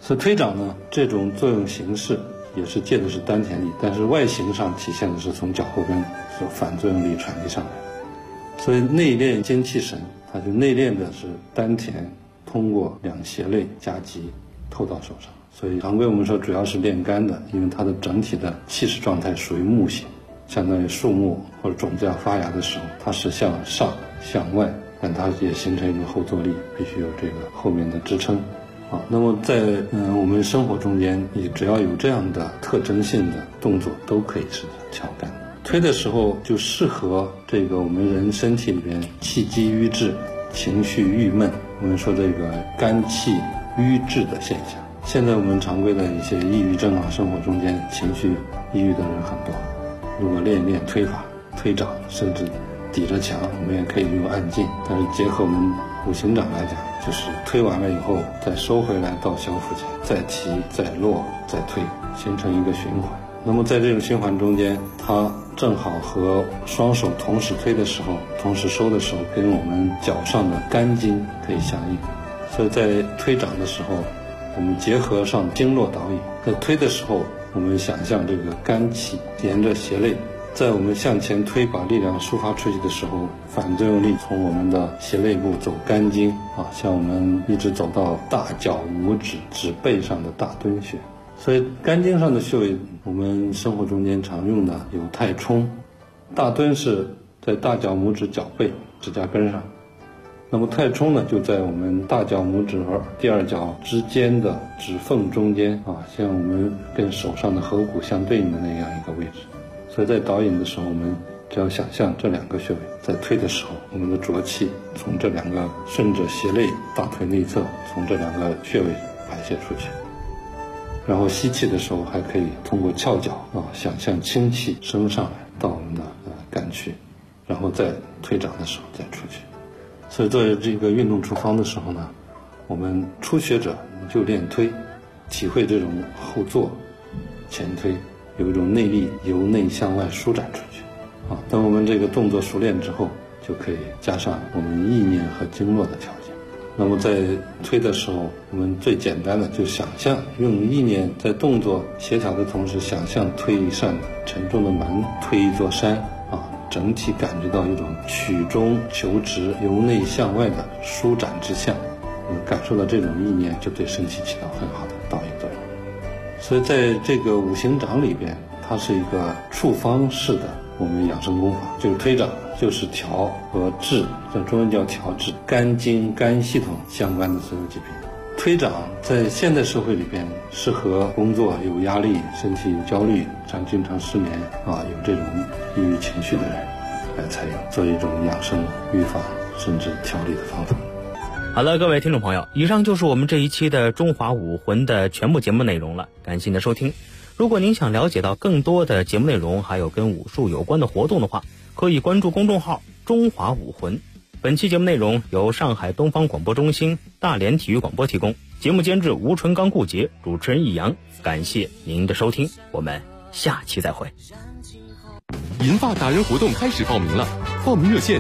所以推掌呢，这种作用形式也是借的是丹田力，但是外形上体现的是从脚后跟所反作用力传递上来的。所以内练精气神，它就内练的是丹田通过两胁肋夹击透到手上。所以常规我们说主要是练肝的，因为它的整体的气势状态属于木型，相当于树木或者种子要发芽的时候，它是向上向外，但它也形成一种后坐力，必须有这个后面的支撑。好，那么在我们生活中间，你只要有这样的特征性的动作，都可以是调肝。推的时候就适合这个我们人身体里边气机瘀滞、情绪郁闷，我们说这个肝气瘀滞的现象。现在我们常规的一些抑郁症啊，生活中间情绪抑郁的人很多。如果练一练推法、推掌，甚至抵着墙，我们也可以用按劲。但是结合我们五行掌来讲，就是推完了以后再收回来到小腹前，再提、再落、再推，形成一个循环。那么在这种循环中间，它正好和双手同时推的时候、同时收的时候，跟我们脚上的肝经可以相应。所以在推掌的时候，我们结合上经络导引，在推的时候，我们想象这个肝气沿着胁肋，在我们向前推把力量抒发出去的时候，反作用力从我们的胁肋部走肝经啊，向我们一直走到大脚拇指指背上的大敦穴。所以肝经上的穴位，我们生活中间常用的有太冲，大敦是在大脚拇指脚背指甲根上。那么太冲呢，就在我们大脚拇指和第二脚之间的指缝中间啊，像我们跟手上的合谷相对应的那样一个位置。所以在导引的时候，我们只要想象这两个穴位，在推的时候，我们的浊气从这两个顺着胁肋大腿内侧，从这两个穴位排泄出去。然后吸气的时候，还可以通过翘脚啊，想象清气升上来到我们的肝区，然后再推掌的时候再出去。所以做这个运动处方的时候呢，我们初学者就练推，体会这种后坐、前推，有一种内力由内向外舒展出去。啊，等我们这个动作熟练之后，就可以加上我们意念和经络的调节。那么在推的时候，我们最简单的就想象用意念在动作协调的同时，想象推一扇沉重的门，推一座山啊，整体感觉到一种曲中求直、由内向外的舒展之象。感受到这种意念，就对身体起到很好的导引作用。所以在这个五行掌里边，它是一个处方式的我们养生功法，就是推掌就是调和治，在中文叫调治肝经肝系统相关的所有疾病。推掌在现代社会里边适合工作有压力、身体有焦虑、经常失眠啊，有这种抑郁情绪的人来采用，做一种养生、预防甚至调理的方法。
好了，各位听众朋友，以上就是我们这一期的中华武魂的全部节目内容了，感谢您的收听。如果您想了解到更多的节目内容，还有跟武术有关的活动的话，可以关注公众号中华武魂。本期节目内容由上海东方广播中心大连体育广播提供，节目监制吴纯刚、顾杰，主持人易阳，感谢您的收听，我们下期再会。
银发达人活动开始报名了，报名热线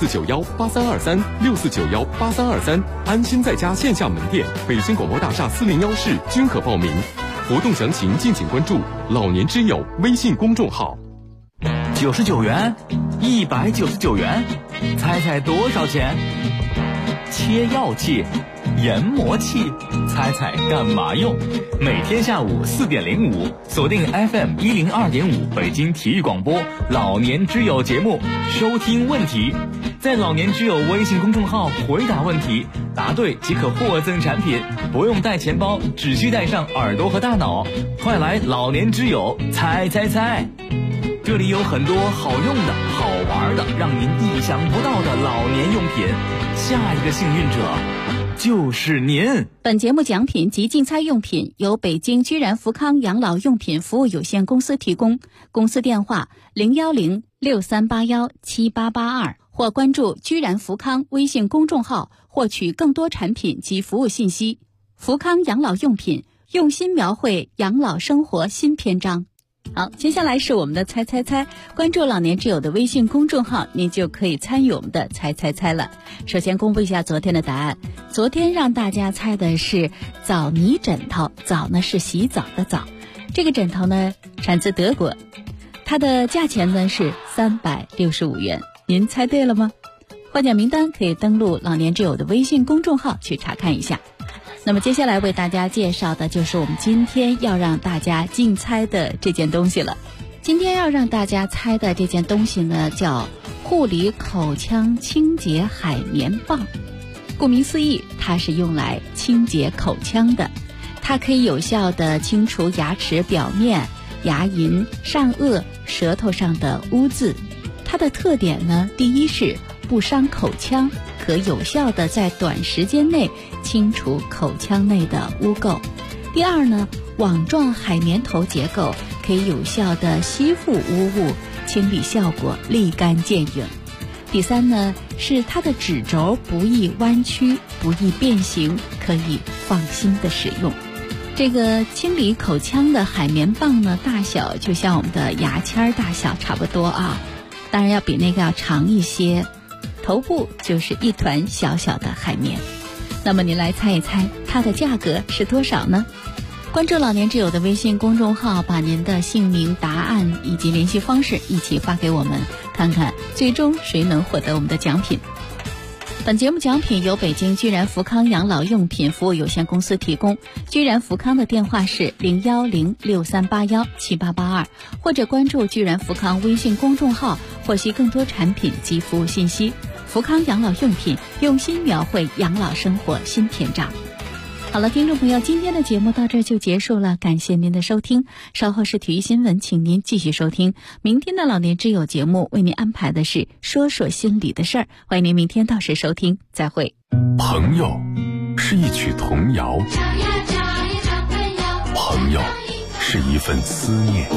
6491832364918323，安心在家线下门店、北京广播大厦401室均可报名。活动详情敬请关注老年之友微信公众号。
99元，199元，猜猜多少钱？切药器、研磨器，猜猜干嘛用？每天下午4点05，锁定 FM 102.5北京体育广播老年之友节目，收听问题，在老年之友微信公众号回答问题，答对即可获赠产品，不用带钱包，只需带上耳朵和大脑。快来老年之友猜猜猜！这里有很多好用的、好玩的，让您意想不到的老年用品。下一个幸运者就是您。
本节目奖品及竞猜用品由北京居然福康养老用品服务有限公司提供，公司电话01063817882，或关注居然福康微信公众号获取更多产品及服务信息。福康养老用品用心描绘养老生活新篇章。
好，接下来是我们的猜猜猜，关注老年之友的微信公众号，您就可以参与我们的猜猜猜了。首先公布一下昨天的答案，昨天让大家猜的是枣泥枕头，枣呢是洗澡的枣，这个枕头呢产自德国，它的价钱呢是365元，您猜对了吗？获奖名单可以登录老年之友的微信公众号去查看一下。那么接下来为大家介绍的就是我们今天要让大家竞猜的这件东西了。今天要让大家猜的这件东西呢，叫护理口腔清洁海绵棒。顾名思义，它是用来清洁口腔的，它可以有效地清除牙齿表面、牙龈、上颚、舌头上的污渍。它的特点呢，第一是不伤口腔，可有效地在短时间内清除口腔内的污垢。第二呢，网状海绵头结构可以有效地吸附污物，清理效果立竿见影。第三呢，是它的指轴不易弯曲，不易变形，可以放心的使用。这个清理口腔的海绵棒呢，大小就像我们的牙签大小差不多啊，当然要比那个要长一些，头部就是一团小小的海绵。那么您来猜一猜它的价格是多少呢？关注老年之友的微信公众号，把您的姓名、答案以及联系方式一起发给我们，看看最终谁能获得我们的奖品。本节目奖品由北京居然福康养老用品服务有限公司提供，居然福康的电话是01063817882，或者关注居然福康微信公众号获悉更多产品及服务信息。福康养老用品，用心描绘养老生活新篇章。好了，听众朋友，今天的节目到这儿就结束了，感谢您的收听。稍后是体育新闻，请您继续收听。明天的老年之友节目为您安排的是说说心里的事儿，欢迎您明天到时收听，再会。
朋友是一曲童谣，朋友是一份思念，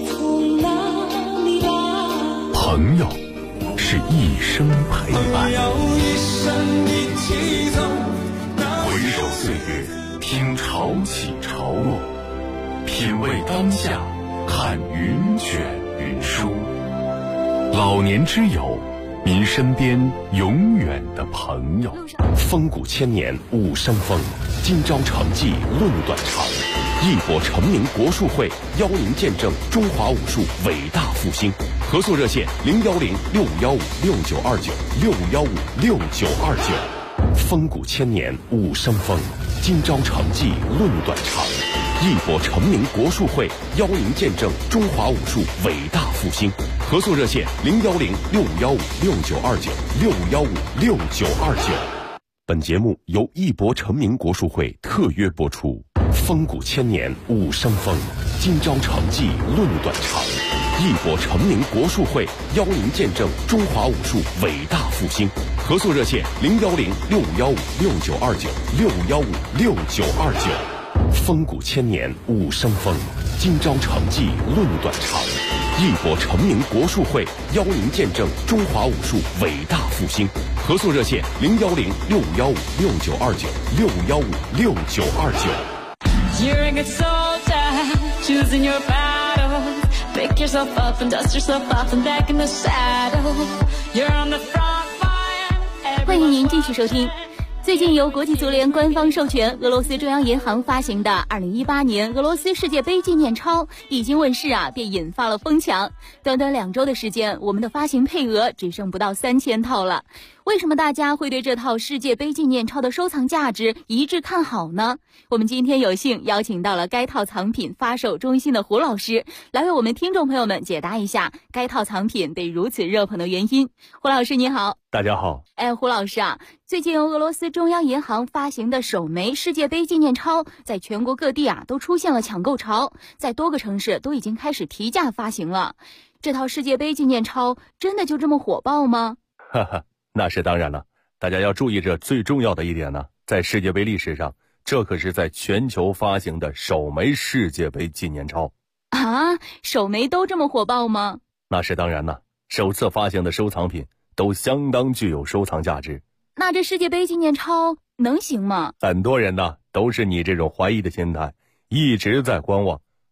朋友是一生陪伴。回首岁月，听潮起潮落，品味当下，看云卷云舒。老年之友，您身边永远的朋友。风骨千年武生风，今朝成绩论短长。一博成名国术会邀您见证中华武术伟大复兴。合作热线01065156929，6156929。风骨千年武生风，今朝成绩论短长。一博成名国术会邀您见证中华武术伟大复兴。合作热线01065156929，6156929。本节目由一博成名国术会特约播出。风骨千年武生风，今朝成绩论短长。一博成名国术会邀您见证中华武术伟大复兴。合作热线01065156929，6156929。风骨千年武生风，今朝成绩论短长。一博成名国术会邀您见证中华武术伟大复兴。合作热线01065156929，6156929。
You're a good soldier, choosing your battles. Pick yourself up and dust yourself off and back in the saddle. You're on the front line.
欢迎您继续收听。最近由国际足联官方授权，俄罗斯中央银行发行的2018年俄罗斯世界杯纪念钞一经问世便引发了疯抢。短短2周的时间，我们的发行配额只剩不到3000套了。为什么大家会对这套世界杯纪念钞的收藏价值一致看好呢？我们今天有幸邀请到了该套藏品发售中心的胡老师，来为我们听众朋友们解答一下该套藏品被如此热捧的原因。胡老师你好。
大家好。
胡老师最近由俄罗斯中央银行发行的首枚世界杯纪念钞在全国各地都出现了抢购潮，在多个城市都已经开始提价发行了。这套世界杯纪念钞真的就这么火爆吗？
哈哈，那是当然了。大家要注意这最重要的一点呢，在世界杯历史上，这可是在全球发行的首枚世界杯纪念钞
啊！首枚都这么火爆吗？
那是当然了，首次发行的收藏品都相当具有收藏价值。
那这世界杯纪念钞能行吗？
很多人呢都是你这种怀疑的心态，一直在观望。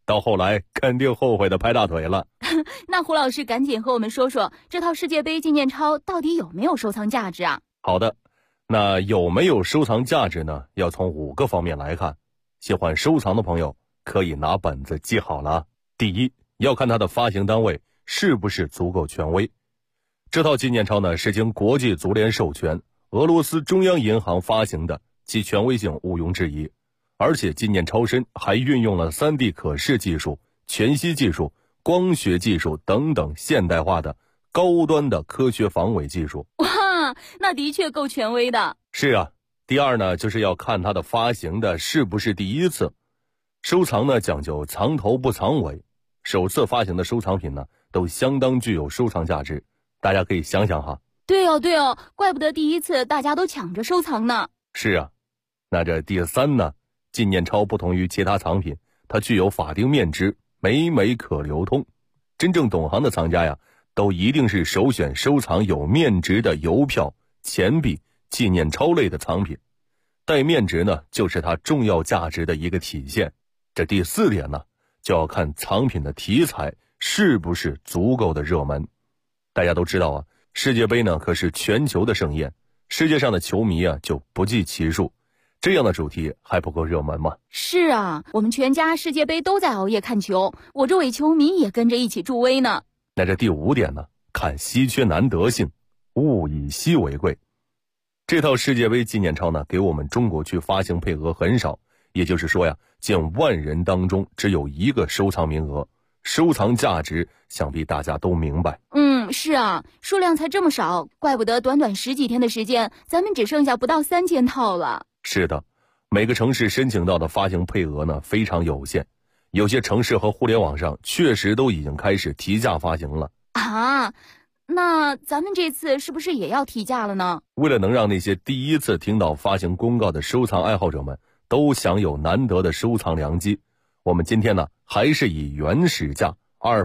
到后来肯定后悔的拍大腿了。
那胡老师赶紧和我们说说，这套世界杯纪念钞到底有没有收藏价值啊？
好的，那有没有收藏价值呢？要从5个方面来看。喜欢收藏的朋友可以拿本子记好了。第一，要看它的发行单位是不是足够权威。这套纪念钞呢，是经国际足联授权，俄罗斯中央银行发行的，其权威性毋庸置疑。而且纪念钞身还运用了 3D 可视技术、全息技术、光学技术等等现代化的高端的科学防伪技术。
哇，那的确够权威的。
是啊。第二呢，就是要看它的发行的是不是第一次。收藏呢讲究藏头不藏尾，首次发行的收藏品呢都相当具有收藏价值，大家可以想想哈。
对哦，怪不得第一次大家都抢着收藏呢。
是啊。那这第3呢，纪念钞不同于其他藏品，它具有法定面值，每可流通。真正懂行的藏家呀，都一定是首选收藏有面值的邮票、钱币、纪念钞类的藏品。带面值呢，就是它重要价值的一个体现。这第4点呢，就要看藏品的题材是不是足够的热门。大家都知道啊，世界杯呢可是全球的盛宴，世界上的球迷啊就不计其数，这样的主题还不够热门吗？
是啊，我们全家世界杯都在熬夜看球，我这伪球迷也跟着一起助威呢。
那这第5点呢，看稀缺难得性，物以稀为贵。这套世界杯纪念钞呢，给我们中国区发行配额很少，也就是说呀，近万人当中只有1个收藏名额，收藏价值想必大家都明白。
是啊，数量才这么少，怪不得短短10几天的时间，咱们只剩下不到3000套了。
是的，每个城市申请到的发行配额呢非常有限，有些城市和互联网上确实都已经开始提价发行了。
啊，那咱们这次是不是也要提价了呢？
为了能让那些第一次听到发行公告的收藏爱好者们都享有难得的收藏良机，我们今天呢还是以原始价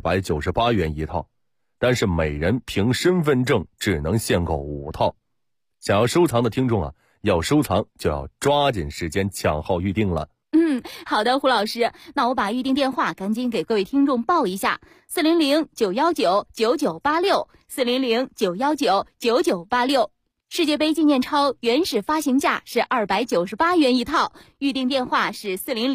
298元一套，但是每人凭身份证只能限购5套。想要收藏的听众啊，要收藏就要抓紧时间抢号预定了。
好的，胡老师，那我把预定电话赶紧给各位听众报一下：400-919-9986，400-919-9986。世界杯纪念钞原始发行价是298元一套，预定电话是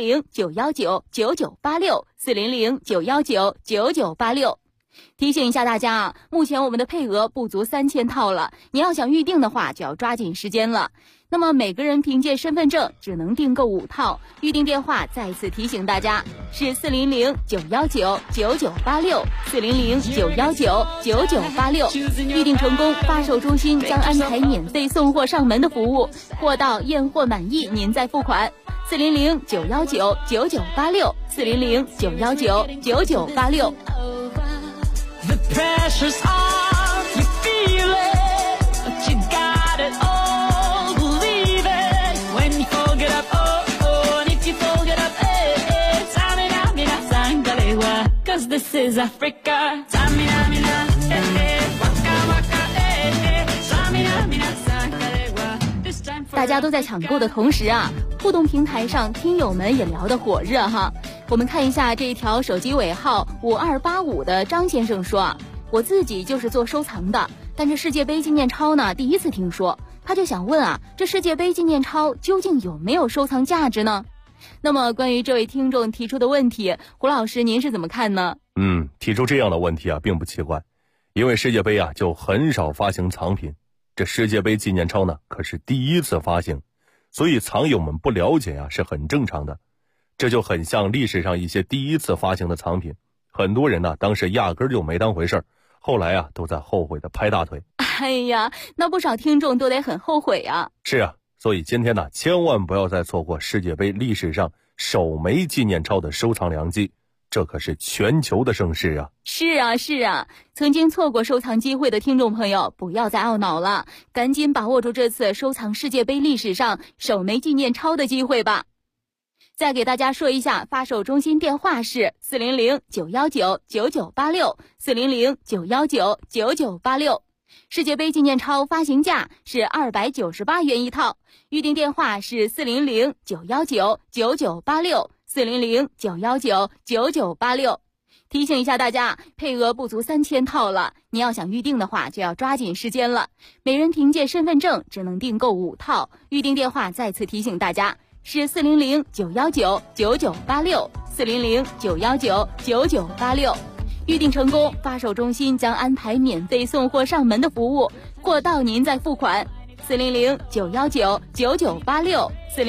400-919-9986，400-919-9986。提醒一下大家啊，目前我们的配额不足3000套了，你要想预定的话就要抓紧时间了。那么每个人凭借身份证只能订购5套，预定电话再次提醒大家是400-919-9986，400-919-9986。预定成功，发售中心将安排免费送货上门的服务，货到验货满意您再付款。400-919-9986，400-919-9986。
The pressure's on, you feel it, but you got it all, believe it. When you fold it up, oh, oh, and if you fold it up, eh, Tamina, mina, sangalewa, 'cause this is Africa. Tamina, mina, waka, waka, Tamina, mina, sangalewa.
大家都在抢购的同时啊，互动平台上听友们也聊得火热哈。我们看一下这一条手机尾号5285的张先生说啊，我自己就是做收藏的，但是世界杯纪念钞呢第一次听说，他就想问啊，这世界杯纪念钞究竟有没有收藏价值呢？那么关于这位听众提出的问题，胡老师您是怎么看呢？
提出这样的问题啊并不奇怪，因为世界杯啊就很少发行藏品，这世界杯纪念钞呢可是第一次发行，所以藏友们不了解啊是很正常的。这就很像历史上一些第一次发行的藏品，很多人呢当时压根就没当回事儿，后来啊都在后悔的拍大腿。
哎呀，那不少听众都得很后悔啊。
是啊，所以今天呢千万不要再错过世界杯历史上首枚纪念钞的收藏良机，这可是全球的盛事啊。
是啊，曾经错过收藏机会的听众朋友不要再懊恼了，赶紧把握住这次收藏世界杯历史上首枚纪念钞的机会吧。再给大家说一下，发售中心电话是400-919-9986，400-919-9986。世界杯纪念钞发行价是298元一套，预定电话是400-919-9986，
400-919-9986。提醒一下大家，配额不足3000套了，您要想预定的话就要抓紧时间了。每人凭借身份证只能订购5套，预定电话再次提醒大家是400-919-9986 400-919-9986。预定成功，发售中心将安排免费送货上门的服务，货到您再付款。400-919-9986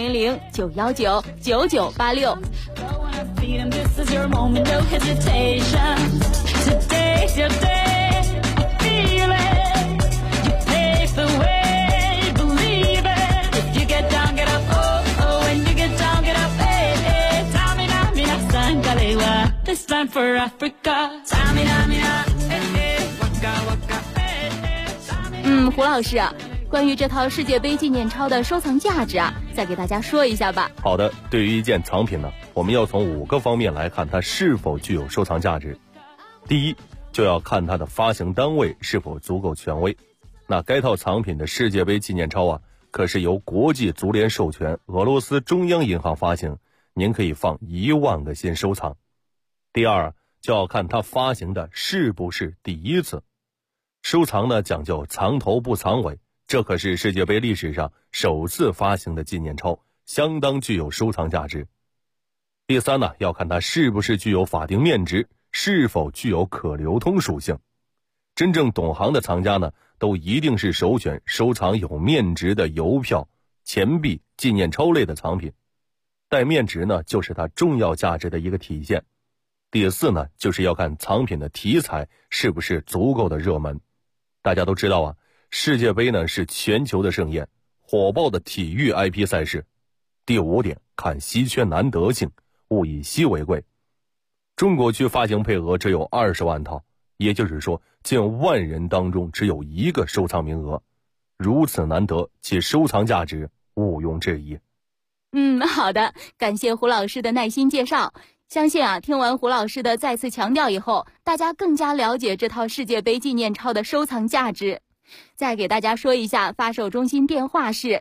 400-919-9986。
This is your moment, no hesitation. Today's your day, feel it. You pave the way, believe it. If you get down, get up, oh, oh. When you get down, get up, hey, hey. Tamina, mina, sangalewa. This time for Africa. Tamina, mina, hey, hey. Waka, waka, hey, hey.
胡老师，关于这套世界杯纪念钞的收藏价值再给大家说一下吧。
好的，对于一件藏品呢，我们要从5个方面来看它是否具有收藏价值。第一，就要看它的发行单位是否足够权威。那该套藏品的世界杯纪念钞可是由国际足联授权，俄罗斯中央银行发行，您可以放1万个心收藏。第二，就要看它发行的是不是第一次。收藏呢讲究藏头不藏尾，这可是世界杯历史上首次发行的纪念钞，相当具有收藏价值。第三呢，要看它是不是具有法定面值，是否具有可流通属性。真正懂行的藏家呢，都一定是首选收藏有面值的邮票、钱币、纪念钞类的藏品。带面值呢，就是它重要价值的一个体现。第四呢，就是要看藏品的题材是不是足够的热门。大家都知道世界杯呢是全球的盛宴，火爆的体育 IP 赛事。第5点，看稀缺难得性，物以稀为贵。中国区发行配额只有20万套，也就是说近万人当中只有1个收藏名额，如此难得，其收藏价值毋庸置疑。
好的，感谢胡老师的耐心介绍。相信听完胡老师的再次强调以后，大家更加了解这套世界杯纪念钞的收藏价值。再给大家说一下，发售中心电话是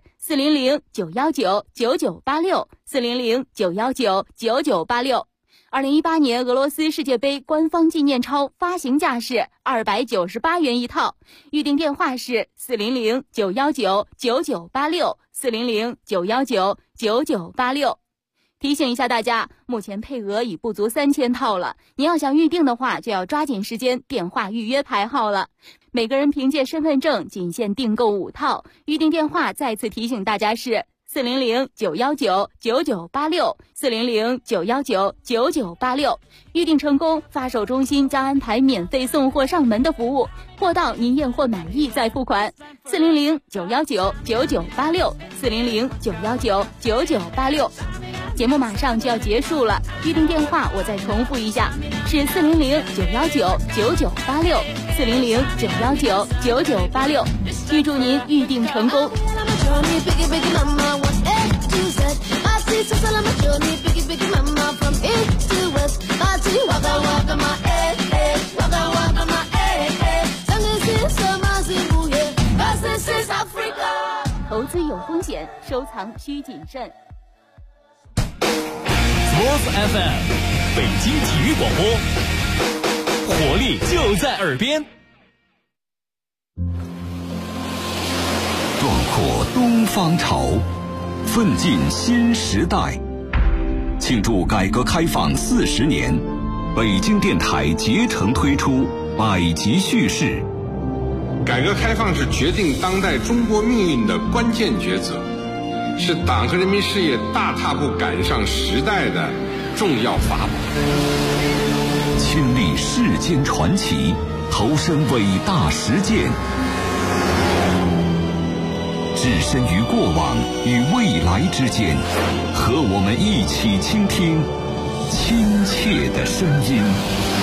400-919-9986 400-919-9986。2018年俄罗斯世界杯官方纪念钞发行价是298元一套，预定电话是400-919-9986 400-919-9986。提醒一下大家，目前配额已不足3000套了，您要想预定的话就要抓紧时间电话预约排号了。每个人凭借身份证仅限订购5套，预定电话再次提醒大家是400-919-9986 400-919-9986。预定成功，发售中心将安排免费送货上门的服务，货到您验货满意再付款。400-919-9986 400-919-9986。节目马上就要结束了，预定电话我再重复一下，是400-919-9986 400-919-9986。预祝您预定成功。投资有风险，收藏需谨慎。
Sports FM 北京体育广播，活力就在耳边。
壮阔东方潮，奋进新时代。庆祝改革开放40年，北京电台竭诚推出百集叙事。
改革开放是决定当代中国命运的关键抉择，是党和人民事业大踏步赶上时代的重要法宝。
亲历世间传奇，投身伟大实践，置身于过往与未来之间，和我们一起倾听亲切的声音。